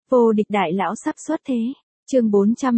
Vô địch đại lão sắp xuất thế. Chương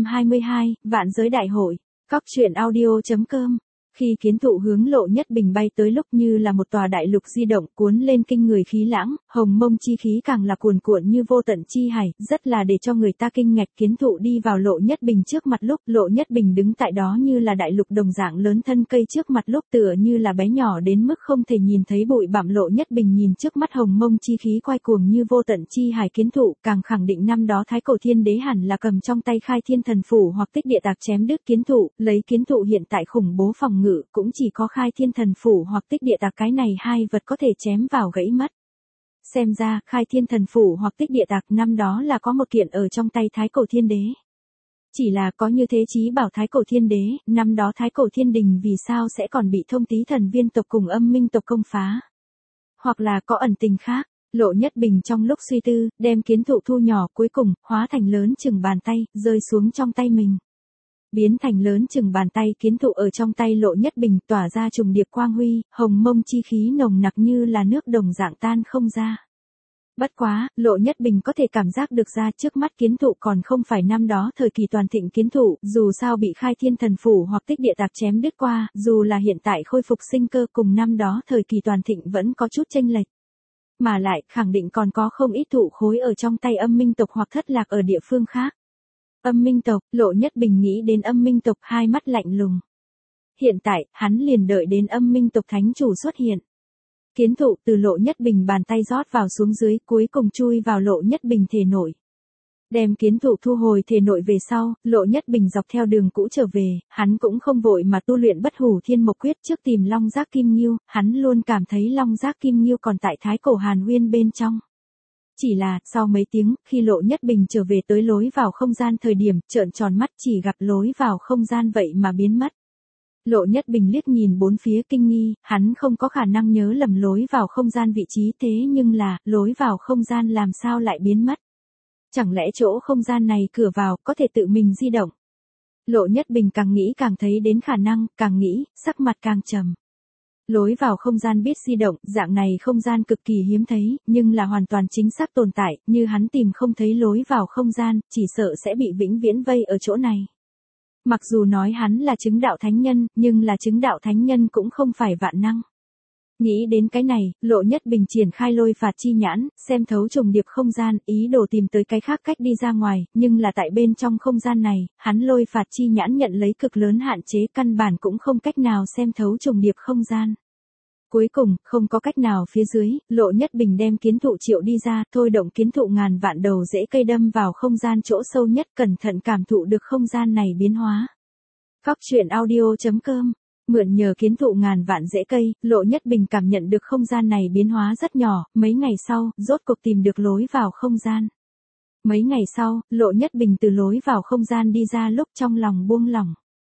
422, Vạn giới đại hội. Cóc truyện audio.com. Khi kiến thụ hướng Lộ Nhất Bình bay tới lúc như là một tòa đại lục di động cuốn lên kinh người khí lãng, hồng mông chi khí càng là cuồn cuộn như vô tận chi hải, rất là để cho người ta kinh ngạc. Kiến thụ đi vào Lộ Nhất Bình trước mặt lúc Lộ Nhất Bình đứng tại đó như là đại lục đồng dạng lớn thân cây trước mặt lúc tựa như là bé nhỏ đến mức không thể nhìn thấy bụi bặm. Lộ Nhất Bình nhìn trước mắt hồng mông chi khí quay cuồng như vô tận chi hải kiến thụ, càng khẳng định năm đó Thái Cổ Thiên Đế hẳn là cầm trong tay Khai Thiên Thần Phủ hoặc Tích Địa Tạc chém đứt kiến thụ, lấy kiến thụ hiện tại khủng bố phòng ngự, cũng chỉ có Khai Thiên Thần Phủ hoặc Tích Địa Tạc cái này hai vật có thể chém vào gãy mất. Xem ra, Khai Thiên Thần Phủ hoặc Tích Địa Tạc năm đó là có một kiện ở trong tay Thái Cổ Thiên Đế. Chỉ là có như thế chí bảo Thái Cổ Thiên Đế, năm đó Thái Cổ Thiên Đình vì sao sẽ còn bị Thông Tý Thần Viên tộc cùng Âm Minh tộc công phá? Hoặc là có ẩn tình khác? Lộ Nhất Bình trong lúc suy tư, đem kiến thụ thu nhỏ cuối cùng, hóa thành lớn chừng bàn tay, rơi xuống trong tay mình. Biến thành lớn chừng bàn tay kiến thụ ở trong tay Lộ Nhất Bình tỏa ra trùng điệp quang huy, hồng mông chi khí nồng nặc như là nước đồng dạng tan không ra. Bất quá, Lộ Nhất Bình có thể cảm giác được ra trước mắt kiến thụ còn không phải năm đó thời kỳ toàn thịnh kiến thụ, dù sao bị Khai Thiên Thần Phủ hoặc Tích Địa Tạc chém đứt qua, dù là hiện tại khôi phục sinh cơ cùng năm đó thời kỳ toàn thịnh vẫn có chút chênh lệch. Mà lại, khẳng định còn có không ít thụ khối ở trong tay Âm Minh tộc hoặc thất lạc ở địa phương khác. Âm Minh tộc, Lộ Nhất Bình nghĩ đến Âm Minh tộc hai mắt lạnh lùng. Hiện tại, hắn liền đợi đến Âm Minh tộc thánh chủ xuất hiện. Kiến thụ từ Lộ Nhất Bình bàn tay rót vào xuống dưới cuối cùng chui vào Lộ Nhất Bình thể nội. Đem kiến thụ thu hồi thể nội về sau, Lộ Nhất Bình dọc theo đường cũ trở về, hắn cũng không vội mà tu luyện Bất Hủ Thiên Mộc Quyết trước tìm Long Giác Kim Nghiêu, hắn luôn cảm thấy Long Giác Kim Nghiêu còn tại Thái Cổ Hàn Uyên bên trong. Chỉ là, sau mấy tiếng, khi Lộ Nhất Bình trở về tới lối vào không gian thời điểm, trợn tròn mắt chỉ gặp lối vào không gian vậy mà biến mất. Lộ Nhất Bình liếc nhìn bốn phía kinh nghi, hắn không có khả năng nhớ lầm lối vào không gian vị trí thế nhưng là, lối vào không gian làm sao lại biến mất. Chẳng lẽ chỗ không gian này cửa vào có thể tự mình di động? Lộ Nhất Bình càng nghĩ càng thấy đến khả năng, càng nghĩ, sắc mặt càng trầm. Lối vào không gian biết di động, dạng này không gian cực kỳ hiếm thấy, nhưng là hoàn toàn chính xác tồn tại, như hắn tìm không thấy lối vào không gian, chỉ sợ sẽ bị vĩnh viễn vây ở chỗ này. Mặc dù nói hắn là chứng đạo thánh nhân, nhưng là chứng đạo thánh nhân cũng không phải vạn năng. Nghĩ đến cái này, Lộ Nhất Bình triển khai lôi phạt chi nhãn, xem thấu trùng điệp không gian, ý đồ tìm tới cái khác cách đi ra ngoài, nhưng là tại bên trong không gian này, hắn lôi phạt chi nhãn nhận lấy cực lớn hạn chế, căn bản cũng không cách nào xem thấu trùng điệp không gian. Cuối cùng, không có cách nào phía dưới, Lộ Nhất Bình đem kiến thụ triệu đi ra, thôi động kiến thụ ngàn vạn đầu rễ cây đâm vào không gian chỗ sâu nhất, cẩn thận cảm thụ được không gian này biến hóa. Cóc truyện audio.com. Mượn nhờ kiến thụ ngàn vạn rễ cây, Lộ Nhất Bình cảm nhận được không gian này biến hóa rất nhỏ, mấy ngày sau, rốt cuộc tìm được lối vào không gian. Mấy ngày sau, Lộ Nhất Bình từ lối vào không gian đi ra lúc trong lòng buông lỏng.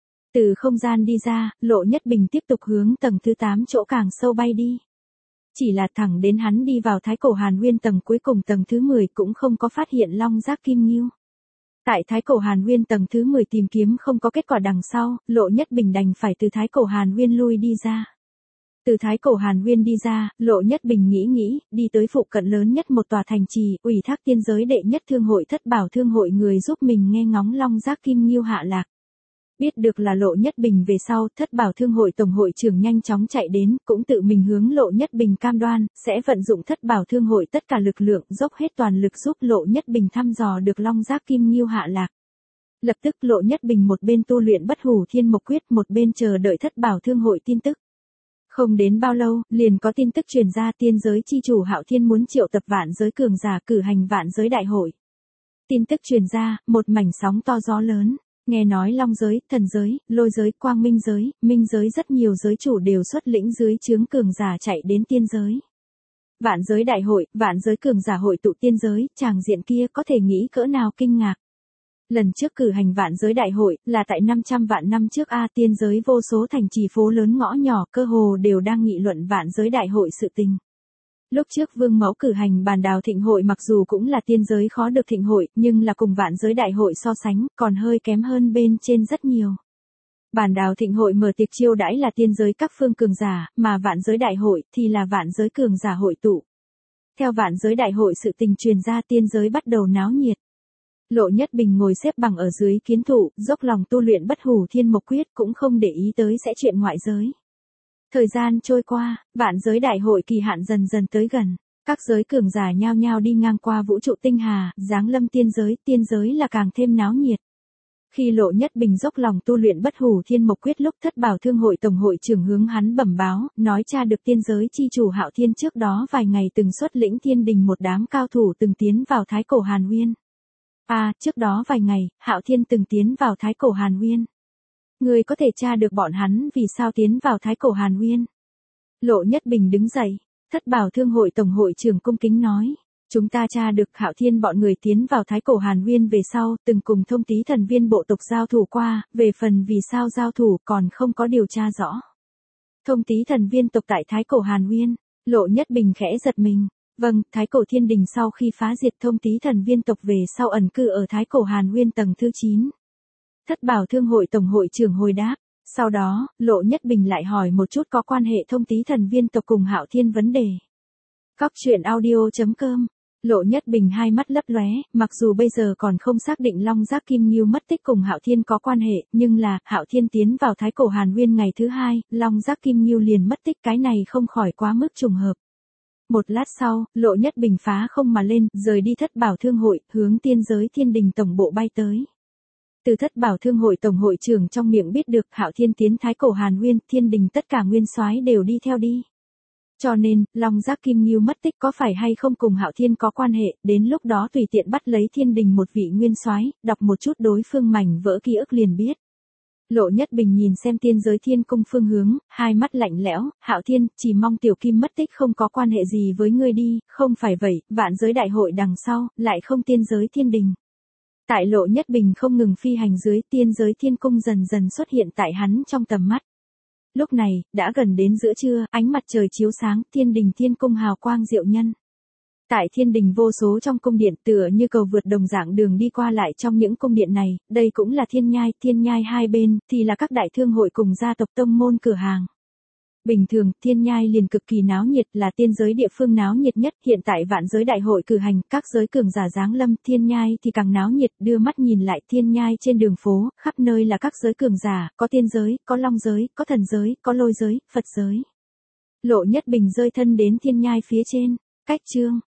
Từ không gian đi ra, Lộ Nhất Bình tiếp tục hướng tầng thứ 8 chỗ càng sâu bay đi. Chỉ là thẳng đến hắn đi vào Thái Cổ Hàn Uyên tầng cuối cùng tầng thứ 10 cũng không có phát hiện Long Giác Kim Nghiêu. Tại Thái Cổ Hàn Uyên tầng thứ 10 tìm kiếm không có kết quả đằng sau, Lộ Nhất Bình đành phải từ Thái Cổ Hàn Uyên lui đi ra. Từ Thái Cổ Hàn Uyên đi ra, Lộ Nhất Bình nghĩ, đi tới phụ cận lớn nhất một tòa thành trì, ủy thác tiên giới đệ nhất thương hội Thất Bảo Thương hội người giúp mình nghe ngóng Long Giác Kim Nghiêu hạ lạc. Biết được là Lộ Nhất Bình về sau, Thất Bảo Thương hội tổng hội trưởng nhanh chóng chạy đến, cũng tự mình hướng Lộ Nhất Bình cam đoan, sẽ vận dụng Thất Bảo Thương hội tất cả lực lượng, dốc hết toàn lực giúp Lộ Nhất Bình thăm dò được Long Giác Kim Nghiêu hạ lạc. Lập tức Lộ Nhất Bình một bên tu luyện Bất Hủ Thiên Mộc Quyết, một bên chờ đợi Thất Bảo Thương hội tin tức. Không đến bao lâu, liền có tin tức truyền ra tiên giới chi chủ Hạo Thiên muốn triệu tập vạn giới cường giả cử hành vạn giới đại hội. Tin tức truyền ra, một mảnh sóng to gió lớn. Nghe nói Long giới, Thần giới, Lôi giới, Quang Minh giới, Minh giới rất nhiều giới chủ đều xuất lĩnh dưới trướng cường giả chạy đến tiên giới. Vạn giới đại hội, vạn giới cường giả hội tụ tiên giới, tràng diện kia có thể nghĩ cỡ nào kinh ngạc. Lần trước cử hành vạn giới đại hội, là tại 500 vạn năm trước tiên giới vô số thành trì phố lớn ngõ nhỏ cơ hồ đều đang nghị luận vạn giới đại hội sự tình. Lúc trước Vương Mẫu cử hành Bàn Đào Thịnh hội mặc dù cũng là tiên giới khó được thịnh hội, nhưng là cùng vạn giới đại hội so sánh, còn hơi kém hơn bên trên rất nhiều. Bàn Đào Thịnh hội mở tiệc chiêu đãi là tiên giới các phương cường giả, mà vạn giới đại hội thì là vạn giới cường giả hội tụ. Theo vạn giới đại hội sự tình truyền ra tiên giới bắt đầu náo nhiệt. Lộ Nhất Bình ngồi xếp bằng ở dưới kiến thụ, dốc lòng tu luyện Bất Hủ Thiên Mộc Quyết, cũng không để ý tới sẽ chuyện ngoại giới. Thời gian trôi qua, vạn giới đại hội kỳ hạn dần dần tới gần. Các giới cường giả nhao nhao đi ngang qua vũ trụ tinh hà, giáng lâm tiên giới là càng thêm náo nhiệt. Khi Lộ Nhất Bình dốc lòng tu luyện Bất Hủ Thiên Mộc Quyết lúc Thất Bảo Thương hội tổng hội trưởng hướng hắn bẩm báo, nói tra được tiên giới chi chủ Hạo Thiên trước đó vài ngày từng xuất lĩnh thiên đình một đám cao thủ từng tiến vào Thái Cổ Hàn Uyên. Trước đó vài ngày, Hạo Thiên từng tiến vào Thái Cổ Hàn Uyên. Người có thể tra được bọn hắn vì sao tiến vào Thái Cổ Hàn Uyên? Lộ Nhất Bình đứng dậy, Thất Bảo Thương hội tổng hội trưởng cung kính nói. Chúng ta tra được Hạo Thiên bọn người tiến vào Thái Cổ Hàn Uyên về sau, từng cùng Thông Tý Thần Viên bộ tộc giao thủ qua, về phần vì sao giao thủ còn không có điều tra rõ. Thông Tý Thần Viên tộc tại Thái Cổ Hàn Uyên, Lộ Nhất Bình khẽ giật mình. Vâng, Thái Cổ Thiên Đình sau khi phá diệt Thông Tý Thần Viên tộc về sau ẩn cư ở Thái Cổ Hàn Uyên tầng thứ 9. Thất Bảo Thương hội tổng hội trưởng hồi đáp. Sau đó, Lộ Nhất Bình lại hỏi một chút có quan hệ Thông Tý Thần Viên tộc cùng Hạo Thiên vấn đề. Cóc truyện audio.com. Lộ Nhất Bình hai mắt lấp lóe, mặc dù bây giờ còn không xác định Long Giác Kim Ngưu mất tích cùng Hạo Thiên có quan hệ, nhưng là, Hạo Thiên tiến vào Thái Cổ Hàn Uyên ngày thứ 2, Long Giác Kim Ngưu liền mất tích, cái này không khỏi quá mức trùng hợp. Một lát sau, Lộ Nhất Bình phá không mà lên, rời đi Thất Bảo Thương hội, hướng tiên giới thiên đình tổng bộ bay tới. Từ Thất Bảo Thương hội tổng hội trưởng trong miệng biết được Hạo Thiên tiến Thái Cổ Hàn Uyên, thiên đình tất cả nguyên soái đều đi theo đi. Cho nên, Long Giác Kim Ngưu mất tích có phải hay không cùng Hạo Thiên có quan hệ, đến lúc đó tùy tiện bắt lấy thiên đình một vị nguyên soái, đọc một chút đối phương mảnh vỡ ký ức liền biết. Lộ Nhất Bình nhìn xem tiên giới thiên cung phương hướng, hai mắt lạnh lẽo, Hạo Thiên, chỉ mong tiểu kim mất tích không có quan hệ gì với ngươi đi, không phải vậy, vạn giới đại hội đằng sau, lại không tiên giới thiên đình. Tại Lộ Nhất Bình không ngừng phi hành dưới, tiên giới thiên cung dần dần xuất hiện tại hắn trong tầm mắt. Lúc này, đã gần đến giữa trưa, ánh mặt trời chiếu sáng, thiên đình thiên cung hào quang diệu nhân. Tại thiên đình vô số trong cung điện tựa như cầu vượt đồng dạng đường đi qua lại trong những cung điện này, đây cũng là thiên nhai hai bên, thì là các đại thương hội cùng gia tộc tông môn cửa hàng. Bình thường, thiên nhai liền cực kỳ náo nhiệt là tiên giới địa phương náo nhiệt nhất, hiện tại vạn giới đại hội cử hành, các giới cường giả giáng lâm, thiên nhai thì càng náo nhiệt, đưa mắt nhìn lại thiên nhai trên đường phố, khắp nơi là các giới cường giả, có tiên giới, có long giới, có thần giới, có lôi giới, Phật giới. Lộ Nhất Bình rơi thân đến thiên nhai phía trên, cách chương.